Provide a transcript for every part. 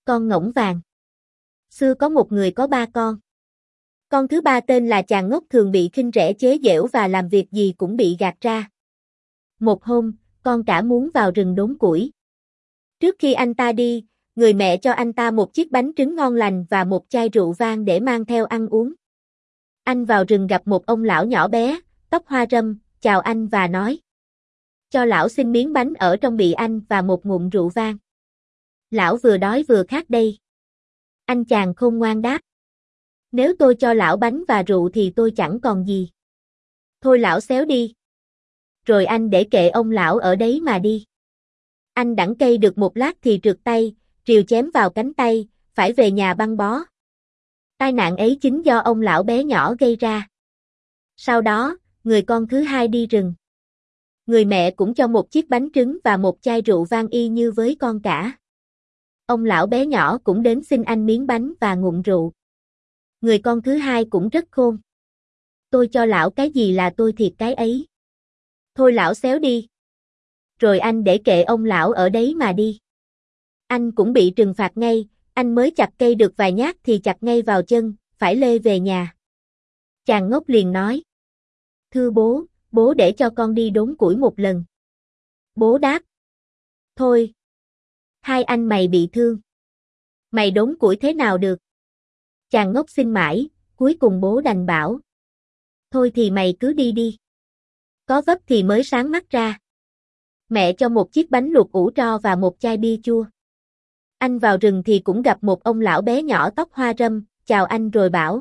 Con ngỗng vàng. Xưa có một người có 3 con. Con thứ 3 tên là Chàng Ngốc thường bị khinh rẻ chế giễu và làm việc gì cũng bị gạt ra. Một hôm, con cả muốn vào rừng đốn củi. Trước khi anh ta đi, người mẹ cho anh ta một chiếc bánh trứng ngon lành và một chai rượu vang để mang theo ăn uống. Anh vào rừng gặp một ông lão nhỏ bé, tóc hoa râm, chào anh và nói: cho lão xin miếng bánh ở trong bị anh và một ngụm rượu vang. Lão vừa đói vừa khát đây. Anh chàng khôn ngoan đáp: nếu tôi cho lão bánh và rượu thì tôi chẳng còn gì. Thôi lão xéo đi. Rồi anh để kệ ông lão ở đấy mà đi. Anh đẵng cây được một lát thì trượt tay, rìu chém vào cánh tay, phải về nhà băng bó. Tai nạn ấy chính do ông lão bé nhỏ gây ra. Sau đó, người con thứ 2 đi rừng. Người mẹ cũng cho một chiếc bánh trứng và một chai rượu vang y như với con cả. Ông lão bé nhỏ cũng đến xin anh miếng bánh và ngụm rượu. Người con thứ 2 cũng rất khôn. Tôi cho lão cái gì là tôi thiệt cái ấy. Thôi lão xéo đi. Rồi anh để kệ ông lão ở đấy mà đi. Anh cũng bị trừng phạt ngay, anh mới chặt cây được vài nhát thì chặt ngay vào chân, phải lê về nhà. Chàng Ngốc liền nói: thưa bố, bố để cho con đi đốn củi một lần. Bố đáp: thôi. Hai anh mày bị thương. Mày đốn củi thế nào được? Chàng Ngốc xin mãi, cuối cùng bố đành bảo: thôi thì mày cứ đi đi. Có vấp thì mới sáng mắt ra. Mẹ cho một chiếc bánh luộc ủ tro và một chai bia chua. Anh vào rừng thì cũng gặp một ông lão bé nhỏ tóc hoa râm, chào anh rồi bảo: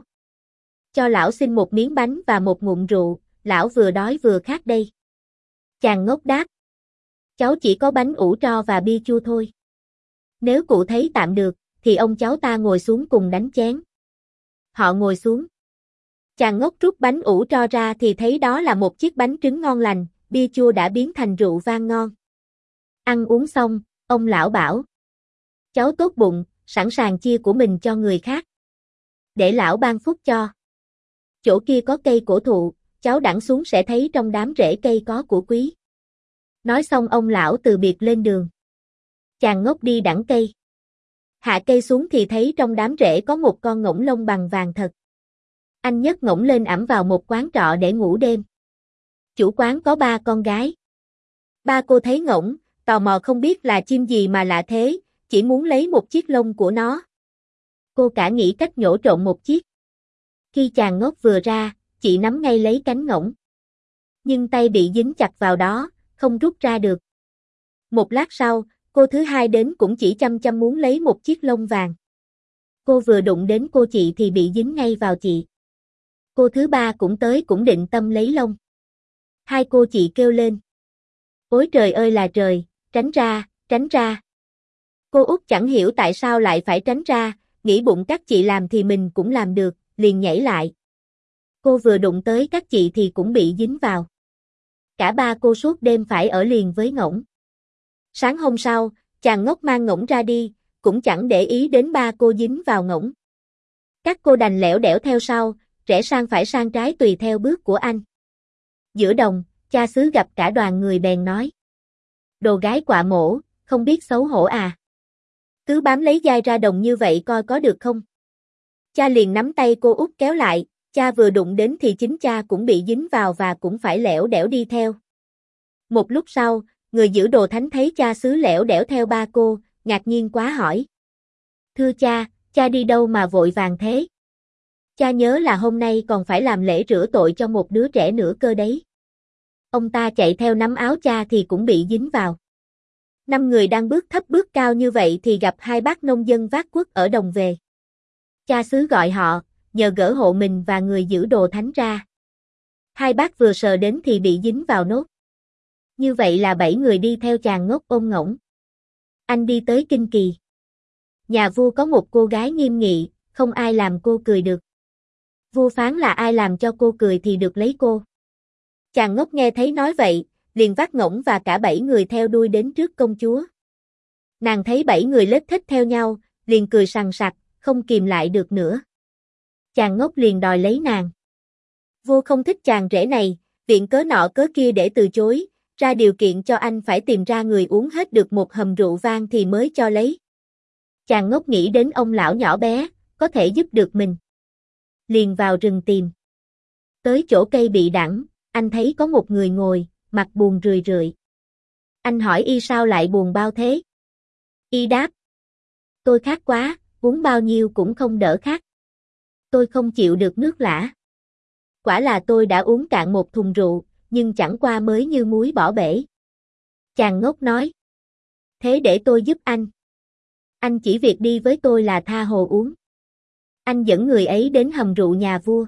cho lão xin một miếng bánh và một ngụm rượu, lão vừa đói vừa khát đây. Chàng Ngốc đáp: cháu chỉ có bánh ủ tro và bia chua thôi. Nếu cụ thấy tạm được, thì ông cháu ta ngồi xuống cùng đánh chén. Họ ngồi xuống. Chàng Ngốc rút bánh ủ tro ra thì thấy đó là một chiếc bánh trứng ngon lành, bia chua đã biến thành rượu vang ngon. Ăn uống xong, ông lão bảo: cháu tốt bụng, sẵn sàng chia của mình cho người khác. Để lão ban phúc cho. Chỗ kia có cây cổ thụ, cháu đẵng xuống sẽ thấy trong đám rễ cây có của quý. Nói xong ông lão từ biệt lên đường. Chàng Ngốc đi đẵng cây. Hạ cây xuống thì thấy trong đám rễ có một con ngỗng lông bằng vàng thật. Anh nhấc ngỗng lên ẵm vào một quán trọ để ngủ đêm. Chủ quán có 3 con gái. Ba cô thấy ngỗng, tò mò không biết là chim gì mà lạ thế, chỉ muốn lấy một chiếc lông của nó. Cô cả nghĩ cách nhổ trộn một chiếc. Khi chàng Ngốc vừa ra, chị nắm ngay lấy cánh ngỗng. Nhưng tay bị dính chặt vào đó, không rút ra được. Một lát sau, cô thứ 2 đến cũng chỉ chăm chăm muốn lấy một chiếc lông vàng. Cô vừa đụng đến cô chị thì bị dính ngay vào chị. Cô thứ 3 cũng tới cũng định tâm lấy lông. Hai cô chị kêu lên: ôi trời ơi là trời, tránh ra, tránh ra. Cô út chẳng hiểu tại sao lại phải tránh ra, nghĩ bụng các chị làm thì mình cũng làm được, liền nhảy lại. Cô vừa đụng tới các chị thì cũng bị dính vào. Cả 3 cô suốt đêm phải ở liền với ngỗng. Sáng hôm sau, chàng Ngốc mang ngỗng ra đi, cũng chẳng để ý đến 3 cô dính vào ngỗng. Các cô đành lẻo đẻo theo sau, rẽ sang phải sang trái tùy theo bước của anh. Giữa đồng, cha xứ gặp cả đoàn người bèn nói: đồ gái quạ mổ, không biết xấu hổ à. Cứ bám lấy dai ra đồng như vậy coi có được không? Cha liền nắm tay cô út kéo lại, cha vừa đụng đến thì chính cha cũng bị dính vào và cũng phải lẻo đẻo đi theo. Một lúc sau, người giữ đồ thánh thấy cha xứ lẻo đẻo theo 3 cô, ngạc nhiên quá hỏi: thưa cha đi đâu mà vội vàng thế? Cha nhớ là hôm nay còn phải làm lễ rửa tội cho một đứa trẻ nữa cơ đấy. Ông ta chạy theo nắm áo cha thì cũng bị dính vào. 5 người đang bước thấp bước cao như vậy thì gặp 2 bác nông dân vác cuốc ở đồng về. Cha xứ gọi họ, nhờ gỡ hộ mình và người giữ đồ thánh ra. 2 bác vừa sờ đến thì bị dính vào nốt. Như vậy là 7 người đi theo chàng Ngốc ôm ngỗng. Anh đi tới Kinh Kỳ. Nhà vua có một cô gái nghiêm nghị, không ai làm cô cười được. Vua phán là ai làm cho cô cười thì được lấy cô. Chàng Ngốc nghe thấy nói vậy, liền vác ngỗng và cả 7 người theo đuôi đến trước công chúa. Nàng thấy 7 người lết thết theo nhau, liền cười sằng sặc, không kìm lại được nữa. Chàng Ngốc liền đòi lấy nàng. Vua không thích chàng rể này, viện cớ nọ cớ kia để từ chối, ra điều kiện cho anh phải tìm ra người uống hết được một hầm rượu vang thì mới cho lấy. Chàng ngốc nghĩ đến ông lão nhỏ bé, có thể giúp được mình. Liền vào rừng tìm. Tới chỗ cây bị đẳng, anh thấy có một người ngồi, mặt buồn rười rượi. Anh hỏi y sao lại buồn bao thế? Y đáp. Tôi khát quá, uống bao nhiêu cũng không đỡ khát. Tôi không chịu được nước lã. Quả là tôi đã uống cạn một thùng rượu, nhưng chẳng qua mới như muối bỏ bể. Chàng ngốc nói. Thế để tôi giúp anh. Anh chỉ việc đi với tôi là tha hồ uống. Anh dẫn người ấy đến hầm rượu nhà vua.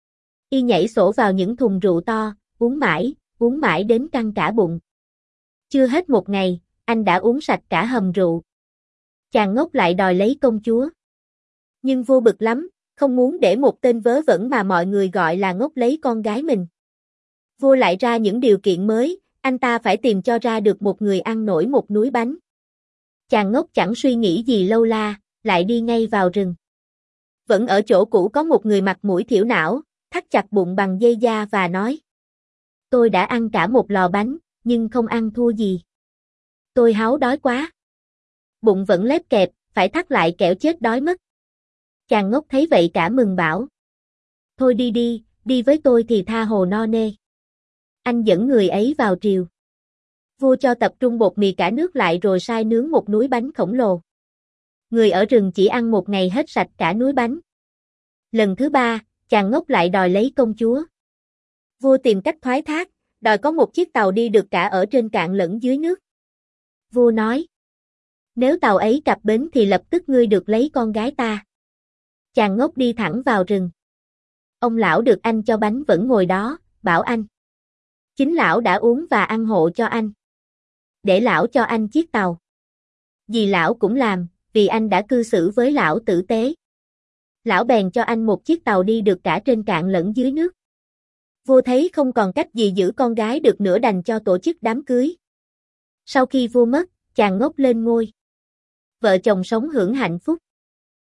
Y nhảy sổ vào những thùng rượu to, uống mãi đến căng cả bụng. Chưa hết một ngày, anh đã uống sạch cả hầm rượu. Chàng ngốc lại đòi lấy công chúa. Nhưng vua bực lắm, không muốn để một tên vớ vẩn mà mọi người gọi là ngốc lấy con gái mình. Vua lại ra những điều kiện mới, anh ta phải tìm cho ra được một người ăn nổi một núi bánh. Chàng ngốc chẳng suy nghĩ gì lâu la, lại đi ngay vào rừng. Vẫn ở chỗ cũ có một người mặt mũi thiểu não, thắt chặt bụng bằng dây da và nói. Tôi đã ăn cả một lò bánh, nhưng không ăn thua gì. Tôi háu đói quá. Bụng vẫn lép kẹp, phải thắt lại kẻo chết đói mất. Chàng ngốc thấy vậy cả mừng bảo. Thôi đi với tôi thì tha hồ no nê. Anh dẫn người ấy vào triều. Vua cho tập trung bột mì cả nước lại rồi sai nướng một núi bánh khổng lồ. Người ở rừng chỉ ăn một ngày hết sạch cả núi bánh. Lần thứ ba, chàng ngốc lại đòi lấy công chúa. Vua tìm cách thoái thác, đòi có một chiếc tàu đi được cả ở trên cạn lẫn dưới nước. Vua nói. Nếu tàu ấy cập bến thì lập tức ngươi được lấy con gái ta. Chàng ngốc đi thẳng vào rừng. Ông lão được anh cho bánh vẫn ngồi đó, bảo anh. Chính lão đã uống và ăn hộ cho anh. Để lão cho anh chiếc tàu. Vì lão cũng làm, vì anh đã cư xử với lão tử tế. Lão bèn cho anh một chiếc tàu đi được cả trên cạn lẫn dưới nước. Vua thấy không còn cách gì giữ con gái được nữa đành cho tổ chức đám cưới. Sau khi vua mất, chàng ngốc lên ngôi. Vợ chồng sống hưởng hạnh phúc.